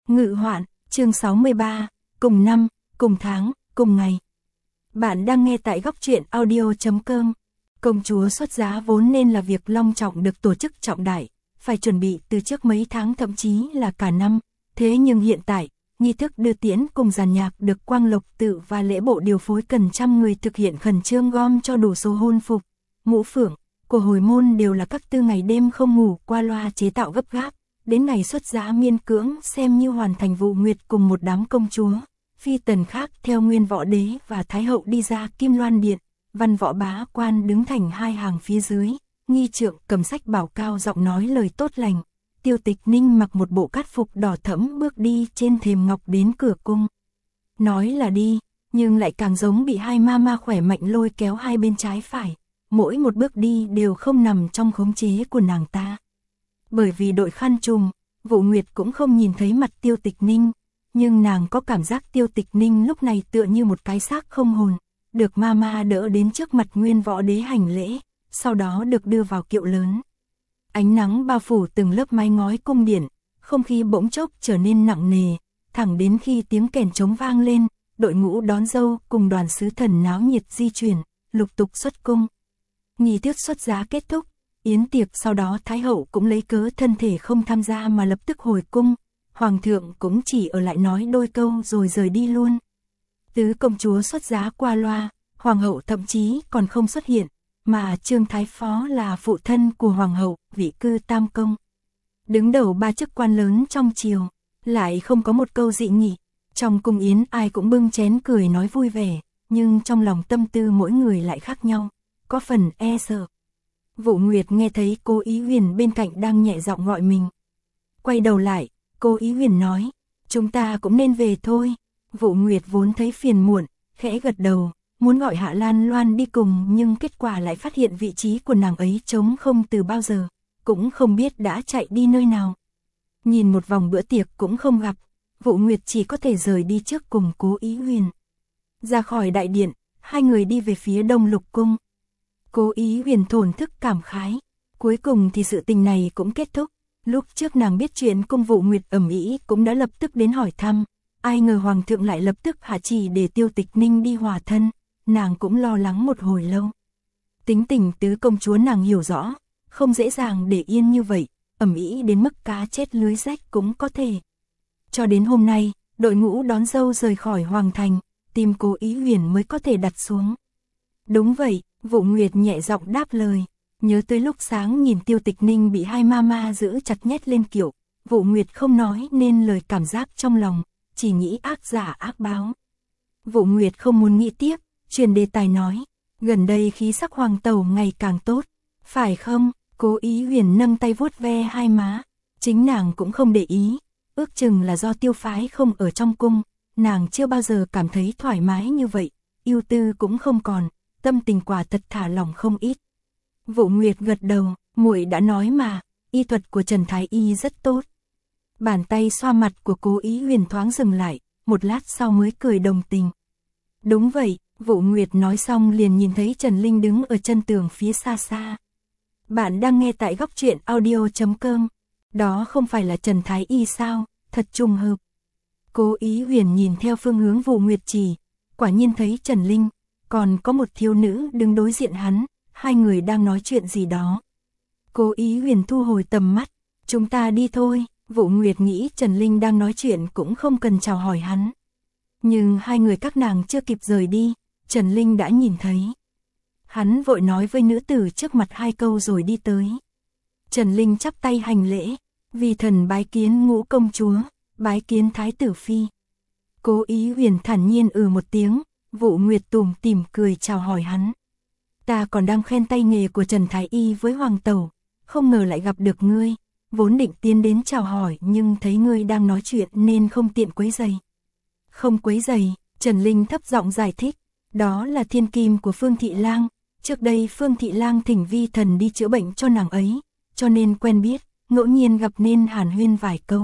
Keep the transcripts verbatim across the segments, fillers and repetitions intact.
Ngự hoạn, chương sáu mươi ba, cùng năm, cùng tháng, cùng ngày. Bạn đang nghe tại góc truyện audio chấm com. Công chúa xuất giá vốn nên là việc long trọng được tổ chức trọng đại, phải chuẩn bị từ trước mấy tháng thậm chí là cả năm. Thế nhưng hiện tại, nghi thức đưa tiễn cùng dàn nhạc được Quang Lộc Tự và lễ bộ điều phối cần trăm người thực hiện khẩn trương gom cho đủ số hôn phục, mũ phượng của hồi môn đều là các tư ngày đêm không ngủ qua loa chế tạo gấp gáp. Đến ngày xuất giá miên cưỡng xem như hoàn thành vụ nguyệt cùng một đám công chúa, phi tần khác theo nguyên võ đế và thái hậu đi ra Kim Loan Điện, văn võ bá quan đứng thành hai hàng phía dưới, nghi trượng cầm sách bảo cao giọng nói lời tốt lành. Tiêu Tịch Ninh mặc một bộ cát phục đỏ thẫm bước đi trên thềm ngọc đến cửa cung. Nói là đi, nhưng lại càng giống bị hai ma ma khỏe mạnh lôi kéo hai bên trái phải, mỗi một bước đi đều không nằm trong khống chế của nàng ta. Bởi vì đội khăn trùm, Vũ Nguyệt cũng không nhìn thấy mặt Tiêu Tịch Ninh, nhưng nàng có cảm giác Tiêu Tịch Ninh lúc này tựa như một cái xác không hồn, được ma ma đỡ đến trước mặt nguyên võ đế hành lễ, sau đó được đưa vào kiệu lớn. Ánh nắng bao phủ từng lớp mái ngói cung điện, không khí bỗng chốc trở nên nặng nề, thẳng đến khi tiếng kèn trống vang lên, đội ngũ đón dâu cùng đoàn sứ thần náo nhiệt di chuyển, lục tục xuất cung. Nghi thức xuất giá kết thúc, yến tiệc sau đó Thái hậu cũng lấy cớ thân thể không tham gia mà lập tức hồi cung, Hoàng thượng cũng chỉ ở lại nói đôi câu rồi rời đi luôn. Tứ công chúa xuất giá qua loa, Hoàng hậu thậm chí còn không xuất hiện, mà Trương Thái Phó là phụ thân của Hoàng hậu, vị cư tam công. Đứng đầu ba chức quan lớn trong triều, lại không có một câu dị nghị. Trong cung yến ai cũng bưng chén cười nói vui vẻ, nhưng trong lòng tâm tư mỗi người lại khác nhau, có phần e sợ. Vũ Nguyệt nghe thấy cô Ý Huyền bên cạnh đang nhẹ giọng gọi mình. Quay đầu lại, cô Ý Huyền nói, chúng ta cũng nên về thôi. Vũ Nguyệt vốn thấy phiền muộn, khẽ gật đầu, muốn gọi Hạ Lan Loan đi cùng nhưng kết quả lại phát hiện vị trí của nàng ấy trống không từ bao giờ, cũng không biết đã chạy đi nơi nào. Nhìn một vòng bữa tiệc cũng không gặp, Vũ Nguyệt chỉ có thể rời đi trước cùng cố Ý Huyền. Ra khỏi đại điện, hai người đi về phía Đông Lục cung. Cố Ý Huyền thổn thức cảm khái, cuối cùng thì sự tình này cũng kết thúc. Lúc trước nàng biết chuyện cung Vũ Nguyệt ầm ĩ cũng đã lập tức đến hỏi thăm, ai ngờ Hoàng thượng lại lập tức hạ chỉ để Tiêu Tịch Ninh đi hòa thân, nàng cũng lo lắng một hồi lâu. Tính tình tứ công chúa nàng hiểu rõ, không dễ dàng để yên như vậy, ầm ĩ đến mức cá chết lưới rách cũng có thể. Cho đến hôm nay, đội ngũ đón dâu rời khỏi Hoàng thành, tìm Cố Ý Huyền mới có thể đặt xuống. Đúng vậy, Vũ Nguyệt nhẹ giọng đáp lời, nhớ tới lúc sáng nhìn Tiêu Tịch Ninh bị hai ma ma giữ chặt nhét lên kiệu, Vũ Nguyệt không nói nên lời cảm giác trong lòng, chỉ nghĩ ác giả ác báo. Vũ Nguyệt không muốn nghĩ tiếp, chuyển đề tài nói, gần đây khí sắc Hoàng tẩu ngày càng tốt, phải không? Cố Ý Huyền nâng tay vuốt ve hai má, chính nàng cũng không để ý, ước chừng là do Tiêu phái không ở trong cung, nàng chưa bao giờ cảm thấy thoải mái như vậy, ưu tư cũng không còn, tâm tình quả thật thả lỏng không ít. Vũ Nguyệt gật đầu, muội đã nói mà, y thuật của Trần Thái Y rất tốt. Bàn tay xoa mặt của Cố Ý Huyền thoáng dừng lại, một lát sau mới cười đồng tình. Đúng vậy, Vũ Nguyệt nói xong liền nhìn thấy Trần Linh đứng ở chân tường phía xa xa. Bạn đang nghe tại góc truyện audio chấm com. Đó không phải là Trần Thái Y sao, thật trùng hợp. Cố Ý Huyền nhìn theo phương hướng Vũ Nguyệt chỉ, quả nhiên thấy Trần Linh, còn có một thiếu nữ đứng đối diện hắn, hai người đang nói chuyện gì đó. Cố Ý Huyền thu hồi tầm mắt, chúng ta đi thôi. Vũ Nguyệt nghĩ Trần Linh đang nói chuyện cũng không cần chào hỏi hắn. Nhưng hai người các nàng chưa kịp rời đi, Trần Linh đã nhìn thấy. Hắn vội nói với nữ tử trước mặt hai câu rồi đi tới. Trần Linh chắp tay hành lễ, vì thần bái kiến Ngũ công chúa, bái kiến Thái tử phi. Cố Ý Huyền thản nhiên ừ một tiếng, Vũ Nguyệt tủm tỉm cười chào hỏi hắn. Ta còn đang khen tay nghề của Trần Thái Y với Hoàng tẩu, không ngờ lại gặp được ngươi, vốn định tiến đến chào hỏi nhưng thấy ngươi đang nói chuyện nên không tiện quấy rầy. Không quấy rầy, Trần Linh thấp giọng giải thích, đó là thiên kim của Phương Thị Lang, trước đây Phương Thị Lang thỉnh vi thần đi chữa bệnh cho nàng ấy, cho nên quen biết, ngẫu nhiên gặp nên hàn huyên vài câu.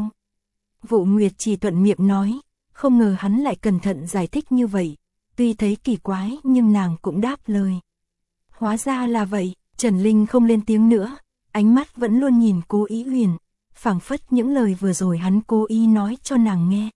Vũ Nguyệt chỉ thuận miệng nói, không ngờ hắn lại cẩn thận giải thích như vậy, tuy thấy kỳ quái nhưng nàng cũng đáp lời. Hóa ra là vậy, Trần Linh không lên tiếng nữa, ánh mắt vẫn luôn nhìn Cố Ý Huyền, phảng phất những lời vừa rồi hắn cố ý nói cho nàng nghe.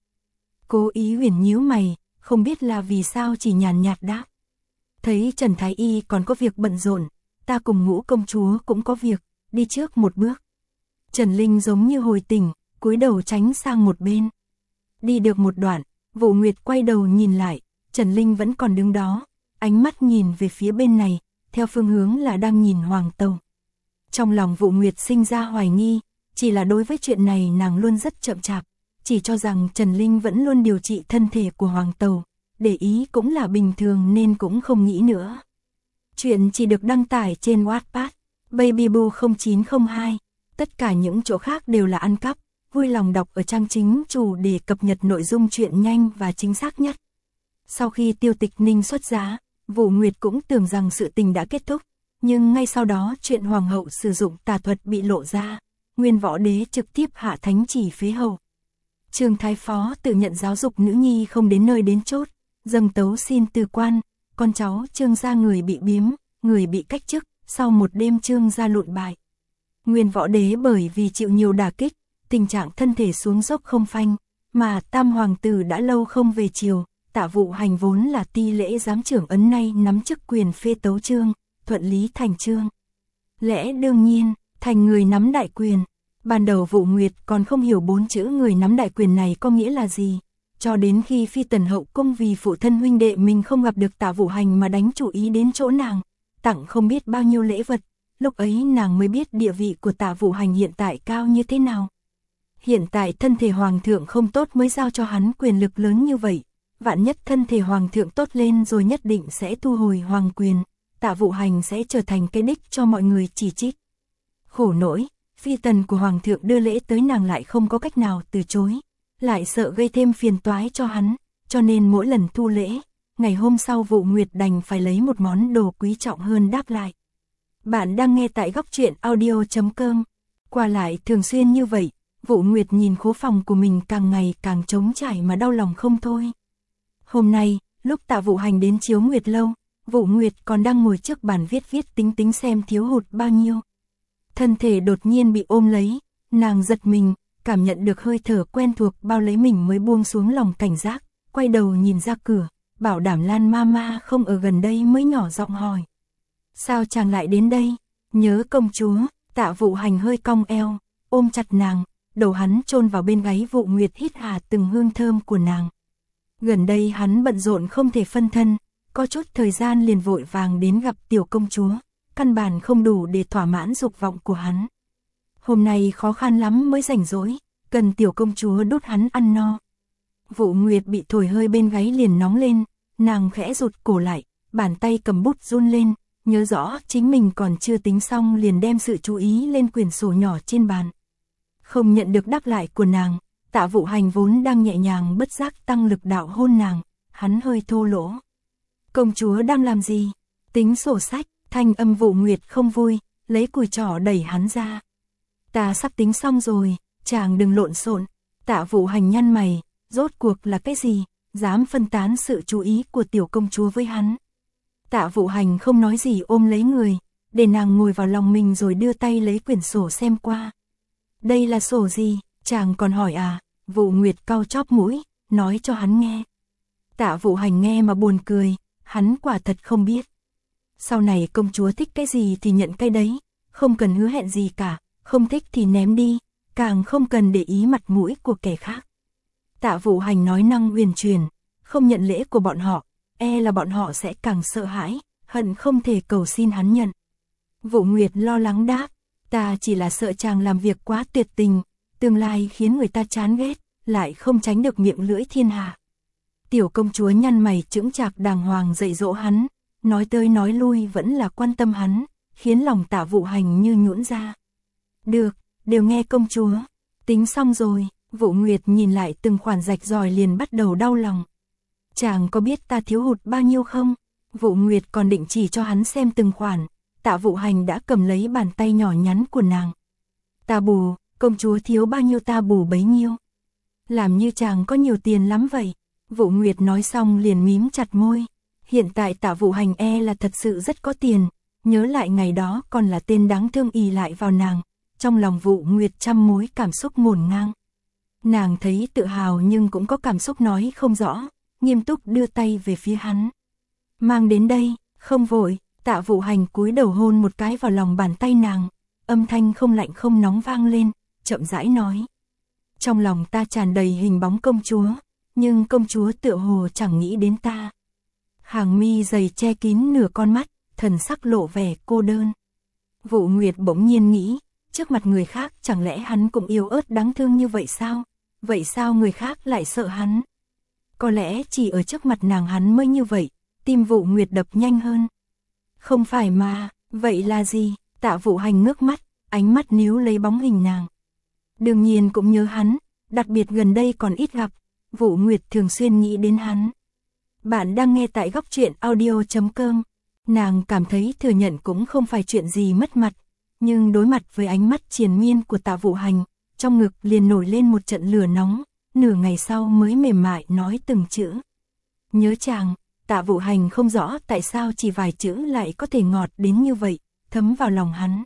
Cố ý huyền nhíu mày, không biết là vì sao chỉ nhàn nhạt đáp. Thấy Trần Thái Y còn có việc bận rộn, ta cùng Ngũ công chúa cũng có việc, đi trước một bước. Trần Linh giống như hồi tỉnh, cúi đầu tránh sang một bên. Đi được một đoạn, Vũ Nguyệt quay đầu nhìn lại, Trần Linh vẫn còn đứng đó, ánh mắt nhìn về phía bên này, theo phương hướng là đang nhìn Hoàng Tẩu. Trong lòng Vũ Nguyệt sinh ra hoài nghi, chỉ là đối với chuyện này nàng luôn rất chậm chạp, chỉ cho rằng Trần Linh vẫn luôn điều trị thân thể của Hoàng Tẩu, để ý cũng là bình thường nên cũng không nghĩ nữa. Chuyện chỉ được đăng tải trên Wattpad, Babyboo không chín không hai, tất cả những chỗ khác đều là ăn cắp, vui lòng đọc ở trang chính chủ để cập nhật nội dung chuyện nhanh và chính xác nhất. Sau khi Tiêu Tịch Ninh xuất giá, Vũ Nguyệt cũng tưởng rằng sự tình đã kết thúc, nhưng ngay sau đó chuyện Hoàng hậu sử dụng tà thuật bị lộ ra, Nguyên Võ Đế trực tiếp hạ thánh chỉ phế hầu. Trương Thái Phó tự nhận giáo dục nữ nhi không đến nơi đến chốt, dâng tấu xin từ quan, con cháu Trương gia người bị biếm, người bị cách chức, sau một đêm Trương gia lụn bại. Nguyên Võ Đế bởi vì chịu nhiều đả kích, tình trạng thân thể xuống dốc không phanh, mà Tam Hoàng tử đã lâu không về triều, Tạ Vụ Hành vốn là ti lễ giám trưởng ấn nay nắm chức quyền phê tấu chương, thuận lý thành chương. Lẽ đương nhiên, thành người nắm đại quyền. Ban đầu Vũ Nguyệt còn không hiểu bốn chữ người nắm đại quyền này có nghĩa là gì, cho đến khi Phi Tần hậu cung vì phụ thân huynh đệ mình không gặp được Tạ Vũ Hành mà đánh chủ ý đến chỗ nàng, tặng không biết bao nhiêu lễ vật, lúc ấy nàng mới biết địa vị của Tạ Vũ Hành hiện tại cao như thế nào. Hiện tại thân thể hoàng thượng không tốt mới giao cho hắn quyền lực lớn như vậy, vạn nhất thân thể hoàng thượng tốt lên rồi nhất định sẽ thu hồi hoàng quyền, Tạ Vũ Hành sẽ trở thành cái đích cho mọi người chỉ trích. Khổ nỗi, phi tần của hoàng thượng đưa lễ tới nàng lại không có cách nào từ chối, lại sợ gây thêm phiền toái cho hắn, cho nên mỗi lần thu lễ, ngày hôm sau Vũ Nguyệt đành phải lấy một món đồ quý trọng hơn đáp lại. Bạn đang nghe tại góc truyện audio chấm com. Qua lại thường xuyên như vậy, Vũ Nguyệt nhìn khố phòng của mình càng ngày càng trống trải mà đau lòng không thôi. Hôm nay, lúc Tạ Vũ Hành đến Chiếu Nguyệt lâu, Vũ Nguyệt còn đang ngồi trước bàn viết viết tính tính xem thiếu hụt bao nhiêu. Thân thể đột nhiên bị ôm lấy, nàng giật mình, cảm nhận được hơi thở quen thuộc bao lấy mình mới buông xuống lòng cảnh giác, quay đầu nhìn ra cửa, bảo đảm Lan Mama không ở gần đây mới nhỏ giọng hỏi. Sao chàng lại đến đây? Nhớ công chúa. Tạ Vũ Hành hơi cong eo, ôm chặt nàng, đầu hắn chôn vào bên gáy Vũ Nguyệt hít hà từng hương thơm của nàng. Gần đây hắn bận rộn không thể phân thân, có chút thời gian liền vội vàng đến gặp tiểu công chúa, căn bản không đủ để thỏa mãn dục vọng của hắn. Hôm nay khó khăn lắm mới rảnh rỗi, cần tiểu công chúa đút hắn ăn no. Vũ Nguyệt bị thổi hơi bên gáy liền nóng lên, nàng khẽ rụt cổ lại, bàn tay cầm bút run lên, nhớ rõ chính mình còn chưa tính xong liền đem sự chú ý lên quyển sổ nhỏ trên bàn. Không nhận được đáp lại của nàng, Tạ Vũ Hành vốn đang nhẹ nhàng bất giác tăng lực đạo hôn nàng, hắn hơi thô lỗ. Công chúa đang làm gì? Tính sổ sách. Thanh âm Vũ Nguyệt không vui, lấy cùi trỏ đẩy hắn ra. Ta sắp tính xong rồi, chàng đừng lộn xộn. Tạ Vũ Hành nhăn mày, rốt cuộc là cái gì, dám phân tán sự chú ý của tiểu công chúa với hắn. Tạ Vũ Hành không nói gì ôm lấy người, để nàng ngồi vào lòng mình rồi đưa tay lấy quyển sổ xem qua. Đây là sổ gì, chàng còn hỏi à? Vũ Nguyệt cau chóp mũi, nói cho hắn nghe. Tạ Vũ Hành nghe mà buồn cười, hắn quả thật không biết. Sau này công chúa thích cái gì thì nhận cái đấy, không cần hứa hẹn gì cả, không thích thì ném đi, càng không cần để ý mặt mũi của kẻ khác. Tạ Vũ Hành nói năng huyền truyền, không nhận lễ của bọn họ, e là bọn họ sẽ càng sợ hãi, hận không thể cầu xin hắn nhận. Vũ Nguyệt lo lắng đáp, ta chỉ là sợ chàng làm việc quá tuyệt tình, tương lai khiến người ta chán ghét, lại không tránh được miệng lưỡi thiên hạ. Tiểu công chúa nhăn mày chững chạc đàng hoàng dạy dỗ hắn, nói tới nói lui vẫn là quan tâm hắn, khiến lòng Tạ Vũ Hành như nhũn ra. Được, đều nghe công chúa. Tính xong rồi, Vũ Nguyệt nhìn lại từng khoản rạch ròi liền bắt đầu đau lòng. Chàng có biết ta thiếu hụt bao nhiêu không? Vũ Nguyệt còn định chỉ cho hắn xem từng khoản, Tạ Vũ Hành đã cầm lấy bàn tay nhỏ nhắn của nàng. Ta bù, công chúa thiếu bao nhiêu ta bù bấy nhiêu. Làm như chàng có nhiều tiền lắm vậy. Vũ Nguyệt nói xong liền mím chặt môi. Hiện tại Tạ Vũ Hành e là thật sự rất có tiền, nhớ lại ngày đó còn là tên đáng thương ì lại vào nàng, trong lòng Vũ Nguyệt trăm mối cảm xúc ngổn ngang. Nàng thấy tự hào nhưng cũng có cảm xúc nói không rõ, nghiêm túc đưa tay về phía hắn. Mang đến đây, không vội, Tạ Vũ Hành cúi đầu hôn một cái vào lòng bàn tay nàng, âm thanh không lạnh không nóng vang lên, chậm rãi nói. Trong lòng ta tràn đầy hình bóng công chúa, nhưng công chúa tựa hồ chẳng nghĩ đến ta. Hàng mi dày che kín nửa con mắt, thần sắc lộ vẻ cô đơn. Vũ Nguyệt bỗng nhiên nghĩ, trước mặt người khác chẳng lẽ hắn cũng yếu ớt đáng thương như vậy sao? Vậy sao người khác lại sợ hắn? Có lẽ chỉ ở trước mặt nàng hắn mới như vậy, tim Vũ Nguyệt đập nhanh hơn. Không phải mà, vậy là gì? Tạ Vũ Hành ngước mắt, ánh mắt níu lấy bóng hình nàng. Đương nhiên cũng nhớ hắn, đặc biệt gần đây còn ít gặp, Vũ Nguyệt thường xuyên nghĩ đến hắn. Bạn đang nghe tại góc truyện audio chấm com. Nàng cảm thấy thừa nhận cũng không phải chuyện gì mất mặt, nhưng đối mặt với ánh mắt triền miên của Tạ Vũ Hành, trong ngực liền nổi lên một trận lửa nóng, nửa ngày sau mới mềm mại nói từng chữ. Nhớ chàng. Tạ Vũ Hành không rõ tại sao chỉ vài chữ lại có thể ngọt đến như vậy, thấm vào lòng hắn.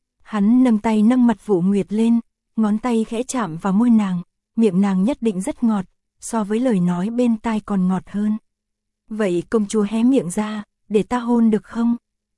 Hắn nâng tay nâng mặt Vũ Nguyệt lên, ngón tay khẽ chạm vào môi nàng, miệng nàng nhất định rất ngọt, so với lời nói bên tai còn ngọt hơn. Vậy công chúa hé miệng ra, để ta hôn được không?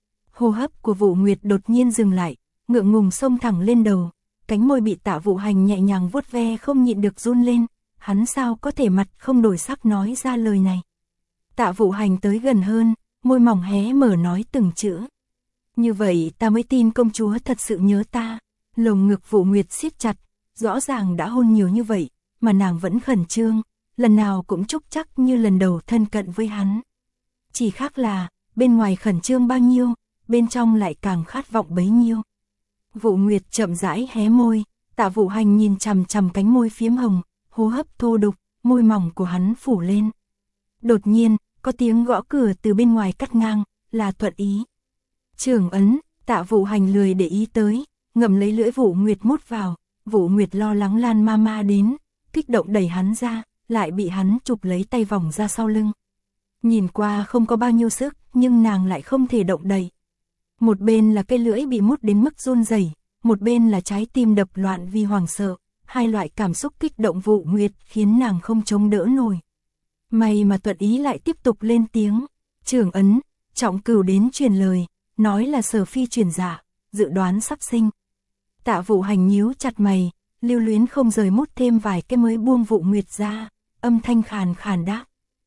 Hô hấp của Vũ Nguyệt đột nhiên dừng lại, ngượng ngùng xông thẳng lên đầu, cánh môi bị Tạ Vũ Hành nhẹ nhàng vuốt ve không nhịn được run lên, hắn sao có thể mặt không đổi sắc nói ra lời này. Tạ Vũ Hành tới gần hơn, môi mỏng hé mở nói từng chữ. Như vậy ta mới tin công chúa thật sự nhớ ta. Lồng ngực Vũ Nguyệt siết chặt, rõ ràng đã hôn nhiều như vậy, mà nàng vẫn khẩn trương, lần nào cũng chúc chắc như lần đầu thân cận với hắn. Chỉ khác là, bên ngoài khẩn trương bao nhiêu, bên trong lại càng khát vọng bấy nhiêu. Vũ Nguyệt chậm rãi hé môi, Tạ Vũ Hành nhìn chằm chằm cánh môi phiếm hồng, hô hấp thô đục, môi mỏng của hắn phủ lên. Đột nhiên, có tiếng gõ cửa từ bên ngoài cắt ngang, là Thuận Ý. Trưởng ấn, Tạ Vũ Hành lười để ý tới, ngậm lấy lưỡi Vũ Nguyệt mút vào, Vũ Nguyệt lo lắng Lan Mama đến, kích động đẩy hắn ra, lại bị hắn chụp lấy tay vòng ra sau lưng. Nhìn qua không có bao nhiêu sức, nhưng nàng lại không thể động đậy. Một bên là cái lưỡi bị mút đến mức run rẩy, một bên là trái tim đập loạn vì hoảng sợ, hai loại cảm xúc kích động Vũ Nguyệt khiến nàng không chống đỡ nổi. May mà Thuận Ý lại tiếp tục lên tiếng, trưởng ấn, Trọng Cửu đến truyền lời, nói là Sở Phi truyền dạ, dự đoán sắp sinh. Tạ Vũ Hành nhíu chặt mày, lưu luyến không rời mút thêm vài cái mới buông Vũ Nguyệt ra, âm thanh khàn khàn đáp.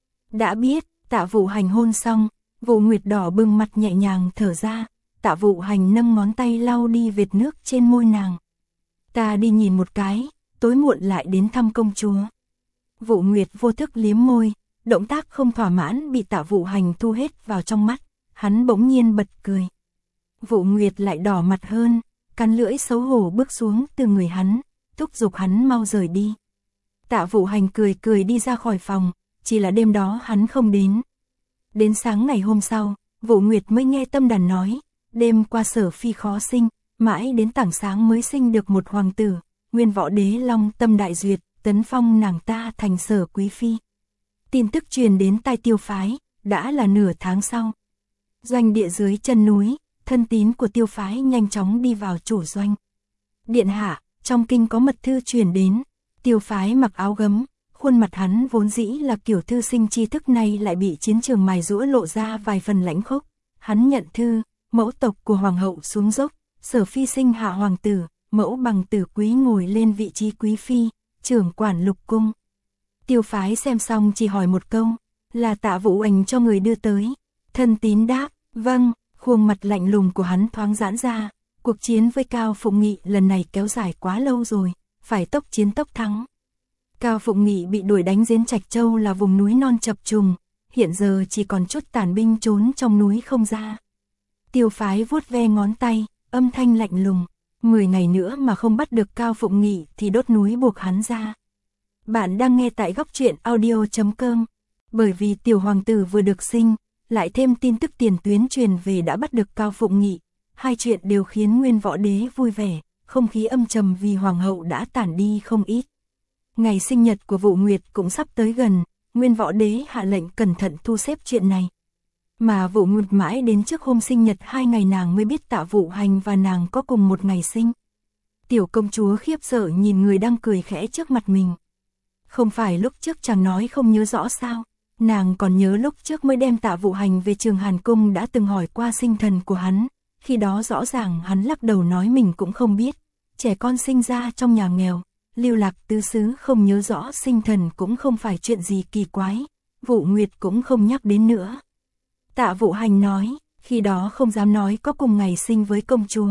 Đã biết. Tạ Vũ Hành hôn xong, Vũ Nguyệt đỏ bừng mặt nhẹ nhàng thở ra, Tạ Vũ Hành nâng ngón tay lau đi vệt nước trên môi nàng. Ta đi nhìn một cái, tối muộn lại đến thăm công chúa. Vũ Nguyệt vô thức liếm môi, động tác không thỏa mãn bị Tạ Vũ Hành thu hết vào trong mắt, hắn bỗng nhiên bật cười. Vũ Nguyệt lại đỏ mặt hơn, cắn lưỡi xấu hổ bước xuống từ người hắn, thúc giục hắn mau rời đi. Tạ Vũ Hành cười cười đi ra khỏi phòng, chỉ là đêm đó hắn không đến. Đến sáng ngày hôm sau, Vũ Nguyệt mới nghe Tâm Đàn nói, đêm qua Sở Phi khó sinh, mãi đến tảng sáng mới sinh được một hoàng tử, Nguyên Võ Đế Long tâm đại duyệt, tấn phong nàng ta thành Sở Quý Phi. Tin tức truyền đến tai Tiêu phái, đã là nửa tháng sau. Doanh địa dưới chân núi, thân tín của Tiêu phái nhanh chóng đi vào chủ doanh. Điện hạ, trong kinh có mật thư truyền đến, Tiêu phái mặc áo gấm, khuôn mặt hắn vốn dĩ là kiểu thư sinh tri thức này lại bị chiến trường mài giũa lộ ra vài phần lãnh khốc. Hắn nhận thư, mẫu tộc của hoàng hậu xuống dốc, Sở Phi sinh hạ hoàng tử, mẫu bằng tử quý ngồi lên vị trí quý phi, trưởng quản lục cung. Tiêu phái xem xong chỉ hỏi một câu, là Tạ Vũ Hành cho người đưa tới. Thân tín đáp, vâng, khuôn mặt lạnh lùng của hắn thoáng giãn ra, cuộc chiến với Cao Phụng Nghị lần này kéo dài quá lâu rồi, phải tốc chiến tốc thắng. Cao Phụng Nghị bị đuổi đánh Diến Trạch Châu là vùng núi non chập trùng, hiện giờ chỉ còn chút tàn binh trốn trong núi không ra. Tiêu phái vuốt ve ngón tay, âm thanh lạnh lùng, mười ngày nữa mà không bắt được Cao Phụng Nghị thì đốt núi buộc hắn ra. Bạn đang nghe tại góc truyện audio chấm com. Bởi vì tiểu hoàng tử vừa được sinh, lại thêm tin tức tiền tuyến truyền về đã bắt được Cao Phụng Nghị, hai chuyện đều khiến Nguyên Võ Đế vui vẻ, không khí âm trầm vì hoàng hậu đã tản đi không ít. Ngày sinh nhật của Vũ Nguyệt cũng sắp tới gần, Nguyên Võ Đế hạ lệnh cẩn thận thu xếp chuyện này. Mà Vũ Nguyệt mãi đến trước hôm sinh nhật hai ngày nàng mới biết Tạ Vũ Hành và nàng có cùng một ngày sinh. Tiểu công chúa khiếp sợ nhìn người đang cười khẽ trước mặt mình. Không phải lúc trước chàng nói không nhớ rõ sao? Nàng còn nhớ lúc trước mới đem Tạ Vũ Hành về Trường Hàn Cung đã từng hỏi qua sinh thần của hắn, khi đó rõ ràng hắn lắc đầu nói mình cũng không biết, trẻ con sinh ra trong nhà nghèo, lưu lạc tứ xứ không nhớ rõ sinh thần cũng không phải chuyện gì kỳ quái, Vũ Nguyệt cũng không nhắc đến nữa. Tạ Vũ Hành nói, khi đó không dám nói có cùng ngày sinh với công chúa.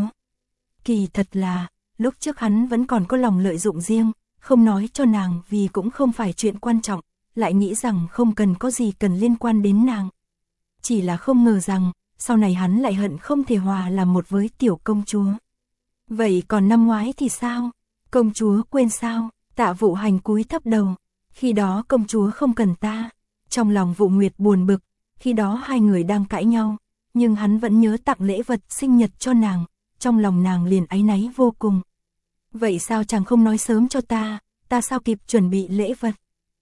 Kỳ thật là, lúc trước hắn vẫn còn có lòng lợi dụng riêng, không nói cho nàng vì cũng không phải chuyện quan trọng, lại nghĩ rằng không cần có gì cần liên quan đến nàng. Chỉ là không ngờ rằng, sau này hắn lại hận không thể hòa làm một với tiểu công chúa. Vậy còn năm ngoái thì sao? Công chúa quên sao? Tạ Vũ Hành cúi thấp đầu. Khi đó công chúa không cần ta. Trong lòng Vũ Nguyệt buồn bực, khi đó hai người đang cãi nhau, nhưng hắn vẫn nhớ tặng lễ vật sinh nhật cho nàng, trong lòng nàng liền áy náy vô cùng. Vậy sao chàng không nói sớm cho ta, ta sao kịp chuẩn bị lễ vật?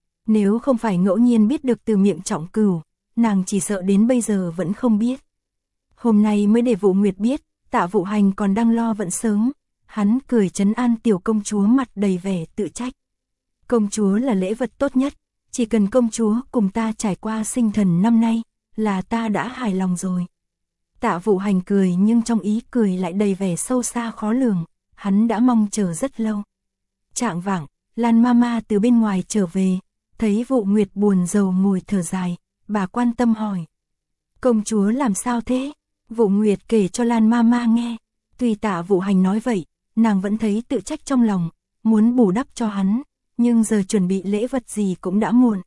Nếu không phải ngẫu nhiên biết được từ miệng Trọng Cửu, nàng chỉ sợ đến bây giờ vẫn không biết. Hôm nay mới để Vũ Nguyệt biết, Tạ Vũ Hành còn đang lo vẫn sớm, hắn cười trấn an tiểu công chúa mặt đầy vẻ tự trách. Công chúa là lễ vật tốt nhất, chỉ cần công chúa cùng ta trải qua sinh thần năm nay, là ta đã hài lòng rồi. Tạ Vũ Hành cười nhưng trong ý cười lại đầy vẻ sâu xa khó lường, hắn đã mong chờ rất lâu. Trạng vạng, Lan Mama từ bên ngoài trở về, thấy Vũ Nguyệt buồn rầu ngồi thở dài, bà quan tâm hỏi. Công chúa làm sao thế? Vũ Nguyệt kể cho Lan Mama nghe, tuy Tạ Vũ Hành nói vậy, nàng vẫn thấy tự trách trong lòng, muốn bù đắp cho hắn, nhưng giờ chuẩn bị lễ vật gì cũng đã muộn.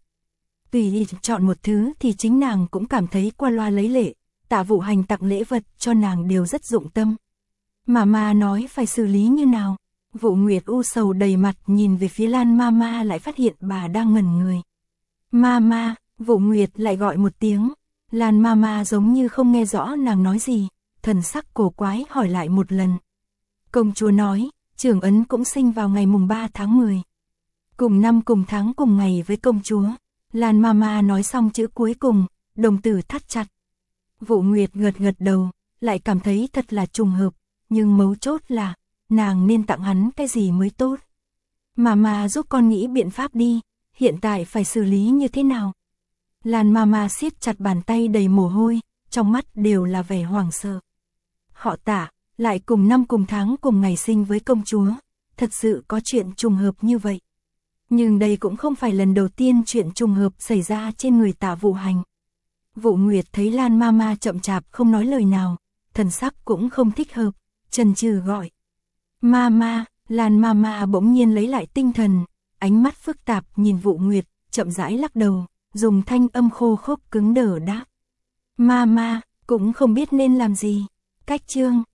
Tùy chọn một thứ thì chính nàng cũng cảm thấy qua loa lấy lệ, Tạ Vũ Hành tặng lễ vật cho nàng đều rất dụng tâm. Mama nói phải xử lý như nào? Vũ Nguyệt u sầu đầy mặt nhìn về phía Lan Mama lại phát hiện bà đang ngẩn người. Mama, Vũ Nguyệt lại gọi một tiếng. Lan Mama giống như không nghe rõ nàng nói gì, thần sắc cổ quái hỏi lại một lần. Công chúa nói, Trưởng Ấn cũng sinh vào ngày mùng ba tháng mười. Cùng năm cùng tháng cùng ngày với công chúa. Lan Mama nói xong chữ cuối cùng, đồng tử thắt chặt. Vũ Nguyệt gật gật đầu, lại cảm thấy thật là trùng hợp, nhưng mấu chốt là, nàng nên tặng hắn cái gì mới tốt. Mama giúp con nghĩ biện pháp đi, hiện tại phải xử lý như thế nào? Lan Mama siết chặt bàn tay đầy mồ hôi, trong mắt đều là vẻ hoảng sợ. Họ Tạ, lại cùng năm cùng tháng cùng ngày sinh với công chúa, thật sự có chuyện trùng hợp như vậy. Nhưng đây cũng không phải lần đầu tiên chuyện trùng hợp xảy ra trên người Tạ Vũ Hành. Vũ Nguyệt thấy Lan Mama chậm chạp không nói lời nào, thần sắc cũng không thích hợp, chần chừ gọi. Mama, Lan Mama bỗng nhiên lấy lại tinh thần, ánh mắt phức tạp nhìn Vũ Nguyệt, chậm rãi lắc đầu, dùng thanh âm khô khốc cứng đờ đáp. Mama, cũng không biết nên làm gì. Cách chương